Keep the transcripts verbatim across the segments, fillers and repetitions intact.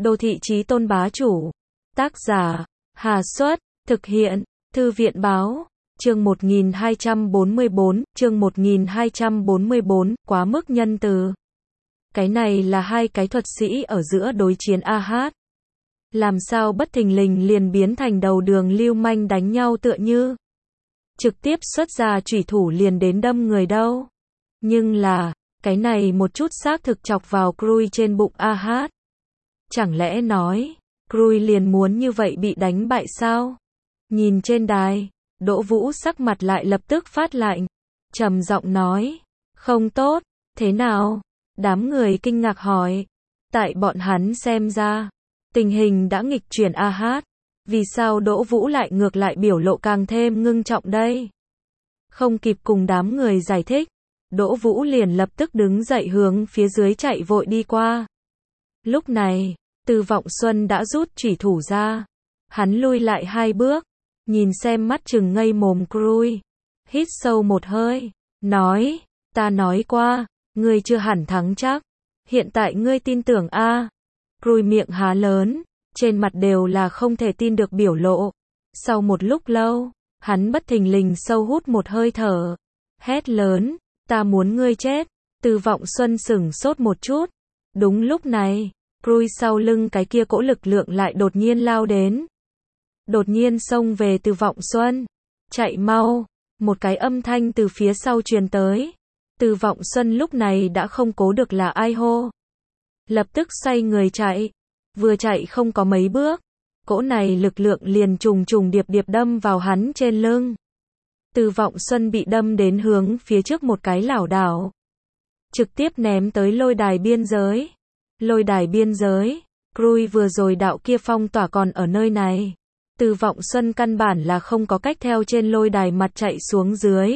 Đô thị chí tôn bá chủ. Tác giả, Hà Xuất, thực hiện, Thư viện báo, chương một nghìn hai trăm bốn mươi bốn, chương một nghìn hai trăm bốn mươi bốn, quá mức nhân từ. Cái này là hai cái thuật sĩ ở giữa đối chiến a hát. Làm sao bất thình lình liền biến thành đầu đường lưu manh đánh nhau tựa như. Trực tiếp xuất ra chủy thủ liền đến đâm người đâu. Nhưng là, cái này một chút xác thực chọc vào Krui trên bụng a hát. Chẳng lẽ nói, Krui liền muốn như vậy bị đánh bại sao? Nhìn trên đài, Đỗ Vũ sắc mặt lại lập tức phát lạnh, trầm giọng nói, không tốt, thế nào? Đám người kinh ngạc hỏi, tại bọn hắn xem ra, tình hình đã nghịch chuyển a hát, vì sao Đỗ Vũ lại ngược lại biểu lộ càng thêm ngưng trọng đây? Không kịp cùng đám người giải thích, Đỗ Vũ liền lập tức đứng dậy hướng phía dưới chạy vội đi qua. Lúc này, Từ Vọng Xuân đã rút chủy thủ ra, hắn lui lại hai bước, nhìn xem mắt trừng ngây mồm Krui, hít sâu một hơi, nói, ta nói qua, ngươi chưa hẳn thắng chắc, hiện tại ngươi tin tưởng a? À? Krui miệng há lớn, trên mặt đều là không thể tin được biểu lộ. Sau một lúc lâu, hắn bất thình lình sâu hút một hơi thở, hét lớn, ta muốn ngươi chết. Từ Vọng Xuân sửng sốt một chút. Đúng lúc này, Krui sau lưng cái kia cỗ lực lượng lại đột nhiên lao đến. Đột nhiên xông về Từ Vọng Xuân. Chạy mau, một cái âm thanh từ phía sau truyền tới. Từ Vọng Xuân lúc này đã không cố được là ai hô. Lập tức xoay người chạy. Vừa chạy không có mấy bước, cỗ này lực lượng liền trùng trùng điệp điệp đâm vào hắn trên lưng. Từ Vọng Xuân bị đâm đến hướng phía trước một cái lảo đảo, trực tiếp ném tới lôi đài biên giới. Lôi đài biên giới, Krui vừa rồi đạo kia phong tỏa còn ở nơi này. Từ Vọng Xuân căn bản là không có cách theo trên lôi đài mặt chạy xuống dưới.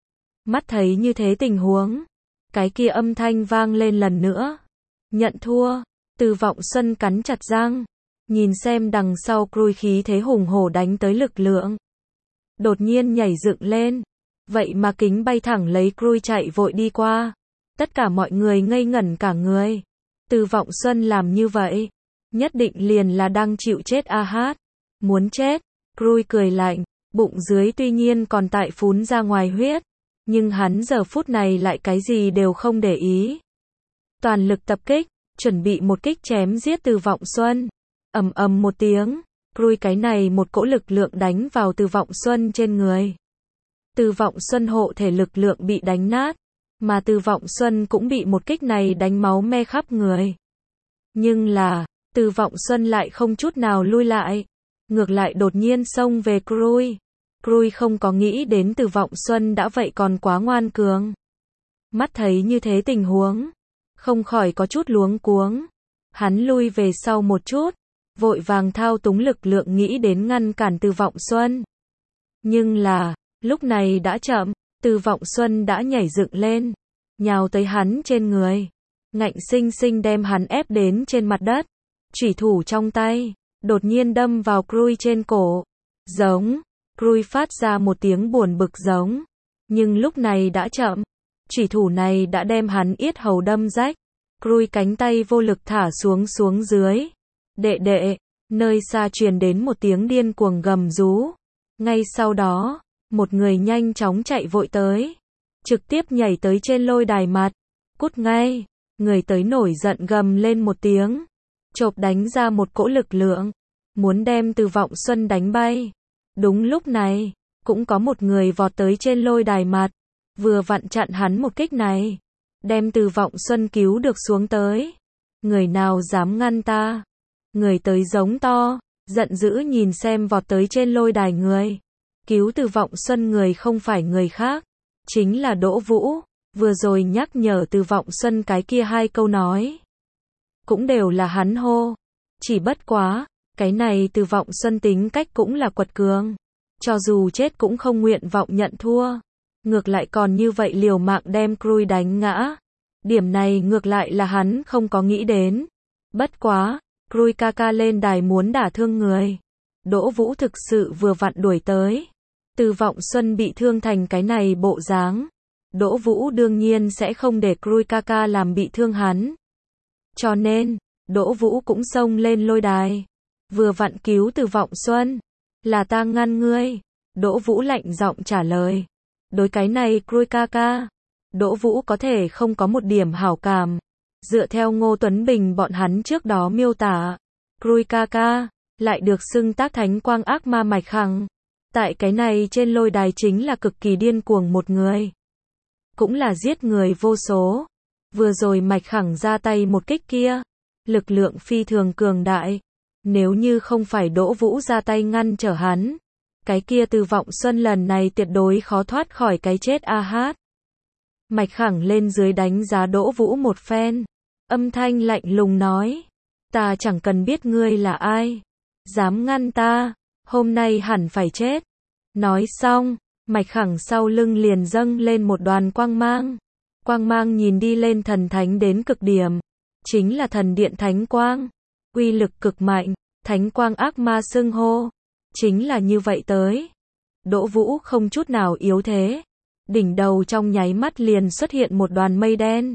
Mắt thấy như thế tình huống, cái kia âm thanh vang lên lần nữa. Nhận thua. Từ Vọng Xuân cắn chặt răng, nhìn xem đằng sau Krui khí thế hùng hổ đánh tới lực lượng. Đột nhiên nhảy dựng lên, vậy mà kính bay thẳng lấy Krui chạy vội đi qua. Tất cả mọi người ngây ngẩn cả người. Từ Vọng Xuân làm như vậy, nhất định liền là đang chịu chết a hát. Muốn chết. Krui cười lạnh, bụng dưới tuy nhiên còn tại phún ra ngoài huyết, nhưng hắn giờ phút này lại cái gì đều không để ý. Toàn lực tập kích, chuẩn bị một kích chém giết Từ Vọng Xuân. Ầm ầm một tiếng, Krui cái này một cỗ lực lượng đánh vào Từ Vọng Xuân trên người. Từ Vọng Xuân hộ thể lực lượng bị đánh nát, mà Từ Vọng Xuân cũng bị một kích này đánh máu me khắp người. Nhưng là, Từ Vọng Xuân lại không chút nào lui lại, ngược lại đột nhiên xông về Krui. Krui không có nghĩ đến Từ Vọng Xuân đã vậy còn quá ngoan cường. Mắt thấy như thế tình huống, không khỏi có chút luống cuống. Hắn lui về sau một chút, vội vàng thao túng lực lượng nghĩ đến ngăn cản Từ Vọng Xuân. Nhưng là, lúc này đã chậm, Từ Vọng Xuân đã nhảy dựng lên, nhào tới hắn trên người, ngạnh sinh sinh đem hắn ép đến trên mặt đất. Chủy thủ trong tay, đột nhiên đâm vào Krui trên cổ. Giống, Krui phát ra một tiếng buồn bực giống, nhưng lúc này đã chậm. Chủy thủ này đã đem hắn yết hầu đâm rách. Krui cánh tay vô lực thả xuống xuống dưới. Đệ đệ, nơi xa truyền đến một tiếng điên cuồng gầm rú. Ngay sau đó, một người nhanh chóng chạy vội tới, trực tiếp nhảy tới trên lôi đài mặt. Cút ngay. Người tới nổi giận gầm lên một tiếng, chộp đánh ra một cỗ lực lượng, muốn đem Từ Vọng Xuân đánh bay. Đúng lúc này, cũng có một người vọt tới trên lôi đài mặt, vừa vặn chặn hắn một kích này, đem Từ Vọng Xuân cứu được xuống tới. Người nào dám ngăn ta? Người tới giống to, giận dữ nhìn xem vọt tới trên lôi đài người. Cứu Từ Vọng Xuân người không phải người khác, chính là Đỗ Vũ, vừa rồi nhắc nhở Từ Vọng Xuân cái kia hai câu nói. Cũng đều là hắn hô. Chỉ bất quá, cái này Từ Vọng Xuân tính cách cũng là quật cường. Cho dù chết cũng không nguyện vọng nhận thua. Ngược lại còn như vậy liều mạng đem Krui đánh ngã. Điểm này ngược lại là hắn không có nghĩ đến. Bất quá, Krui ca ca lên đài muốn đả thương người. Đỗ Vũ thực sự vừa vặn đuổi tới. Từ Vọng Xuân bị thương thành cái này bộ dáng. Đỗ Vũ đương nhiên sẽ không để Krui ca ca làm bị thương hắn. Cho nên, Đỗ Vũ cũng xông lên lôi đài. Vừa vặn cứu Từ Vọng Xuân. Là ta ngăn ngươi. Đỗ Vũ lạnh giọng trả lời. Đối cái này Krui ca ca. Đỗ Vũ có thể không có một điểm hảo cảm. Dựa theo Ngô Tuấn Bình bọn hắn trước đó miêu tả. Krui ca ca. Lại được xưng tác thánh quang ác ma Mạch Khẳng. Tại cái này trên lôi đài chính là cực kỳ điên cuồng một người. Cũng là giết người vô số. Vừa rồi Mạch Khẳng ra tay một kích kia. Lực lượng phi thường cường đại. Nếu như không phải Đỗ Vũ ra tay ngăn trở hắn. Cái kia Từ Vọng Xuân lần này tuyệt đối khó thoát khỏi cái chết a hát. Mạch Khẳng lên dưới đánh giá Đỗ Vũ một phen. Âm thanh lạnh lùng nói. Ta chẳng cần biết ngươi là ai. Dám ngăn ta. Hôm nay hẳn phải chết. Nói xong, Mạch Khẳng sau lưng liền dâng lên một đoàn quang mang. Quang mang nhìn đi lên thần thánh đến cực điểm. Chính là thần điện thánh quang. Uy lực cực mạnh. Thánh quang ác ma xưng hô. Chính là như vậy tới. Đỗ Vũ không chút nào yếu thế. Đỉnh đầu trong nháy mắt liền xuất hiện một đoàn mây đen.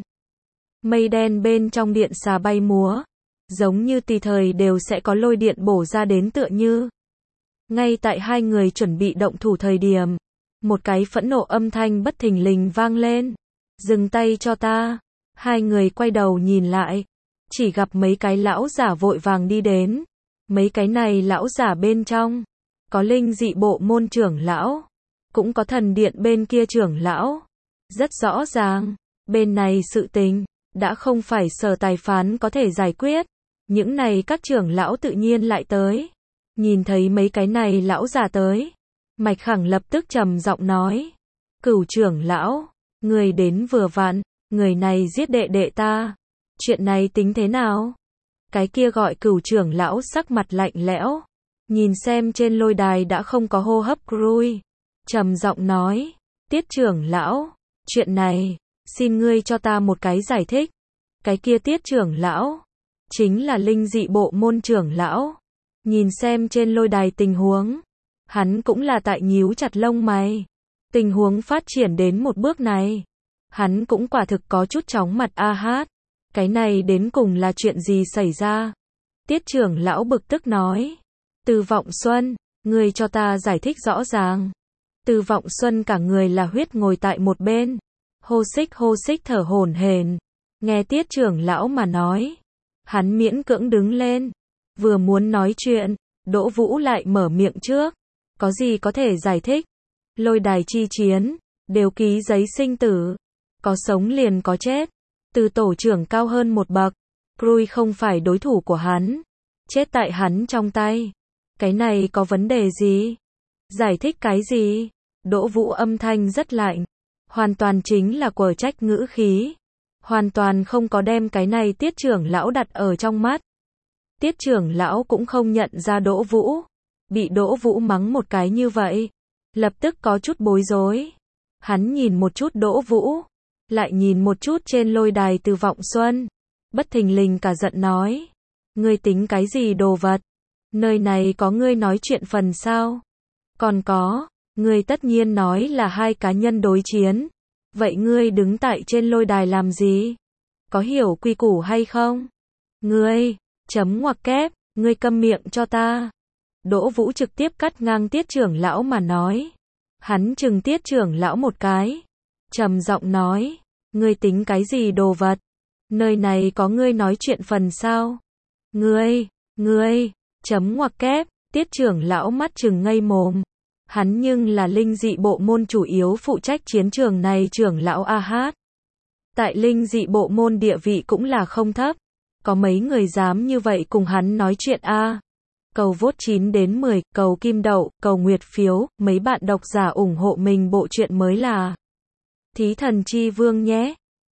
Mây đen bên trong điện xà bay múa. Giống như tùy thời đều sẽ có lôi điện bổ ra đến tựa như. Ngay tại hai người chuẩn bị động thủ thời điểm. Một cái phẫn nộ âm thanh bất thình lình vang lên. Dừng tay cho ta. Hai người quay đầu nhìn lại. Chỉ gặp mấy cái lão giả vội vàng đi đến. Mấy cái này lão giả bên trong. Có linh dị bộ môn trưởng lão. Cũng có thần điện bên kia trưởng lão. Rất rõ ràng. Bên này sự tình. Đã không phải sở tài phán có thể giải quyết. Những này các trưởng lão tự nhiên lại tới. Nhìn thấy mấy cái này lão già tới. Mạch Khẳng lập tức trầm giọng nói. Cửu trưởng lão. Người đến vừa vặn. Người này giết đệ đệ ta. Chuyện này tính thế nào? Cái kia gọi Cửu trưởng lão sắc mặt lạnh lẽo. Nhìn xem trên lôi đài đã không có hô hấp Krui. Trầm giọng nói. Tiết trưởng lão. Chuyện này. Xin ngươi cho ta một cái giải thích. Cái kia Tiết trưởng lão. Chính là linh dị bộ môn trưởng lão. Nhìn xem trên lôi đài tình huống. Hắn cũng là tại nhíu chặt lông mày. Tình huống phát triển đến một bước này. Hắn cũng quả thực có chút chóng mặt a hát. Cái này đến cùng là chuyện gì xảy ra? Tiết trưởng lão bực tức nói. Từ Vọng Xuân, ngươi cho ta giải thích rõ ràng. Từ Vọng Xuân cả người là huyết ngồi tại một bên. Hô xích hô xích thở hổn hển. Nghe Tiết trưởng lão mà nói. Hắn miễn cưỡng đứng lên. Vừa muốn nói chuyện, Đỗ Vũ lại mở miệng trước. Có gì có thể giải thích? Lôi đài chi chiến, đều ký giấy sinh tử. Có sống liền có chết. Từ tổ trưởng cao hơn một bậc. Krui không phải đối thủ của hắn. Chết tại hắn trong tay. Cái này có vấn đề gì? Giải thích cái gì? Đỗ Vũ âm thanh rất lạnh. Hoàn toàn chính là quở trách ngữ khí. Hoàn toàn không có đem cái này Tiết trưởng lão đặt ở trong mắt. Tiết trưởng lão cũng không nhận ra Đỗ Vũ. Bị Đỗ Vũ mắng một cái như vậy. Lập tức có chút bối rối. Hắn nhìn một chút Đỗ Vũ. Lại nhìn một chút trên lôi đài Từ Vọng Xuân. Bất thình lình cả giận nói. Ngươi tính cái gì đồ vật? Nơi này có ngươi nói chuyện phần sao? Còn có, ngươi tất nhiên nói là hai cá nhân đối chiến. Vậy ngươi đứng tại trên lôi đài làm gì? Có hiểu quy củ hay không? Ngươi, chấm ngoặc kép, ngươi câm miệng cho ta. Đỗ Vũ trực tiếp cắt ngang Tiết trưởng lão mà nói. Hắn trừng Tiết trưởng lão một cái. Trầm giọng nói. Ngươi tính cái gì đồ vật? Nơi này có ngươi nói chuyện phần sao? Ngươi, ngươi, chấm ngoặc kép, Tiết trưởng lão mắt trừng ngây mồm. Hắn nhưng là linh dị bộ môn chủ yếu phụ trách chiến trường này trưởng lão a hát. Tại linh dị bộ môn địa vị cũng là không thấp. Có mấy người dám như vậy cùng hắn nói chuyện a. Cầu vote chín đến mười, cầu kim đậu, cầu nguyệt phiếu, mấy bạn độc giả ủng hộ mình bộ truyện mới là Thí Thần Chi Vương nhé.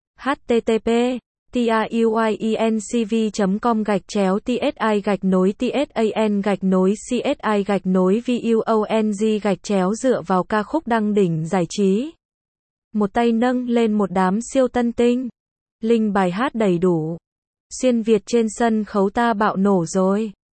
http truyencv com gạch chéo tsi gạch nối tsan gạch nối csi gạch nối vung gạch chéo dựa vào ca khúc đăng đỉnh giải trí. Một tay nâng lên một đám siêu tân tinh. Linh bài hát đầy đủ. Xuyên Việt trên sân khấu ta bạo nổ rồi.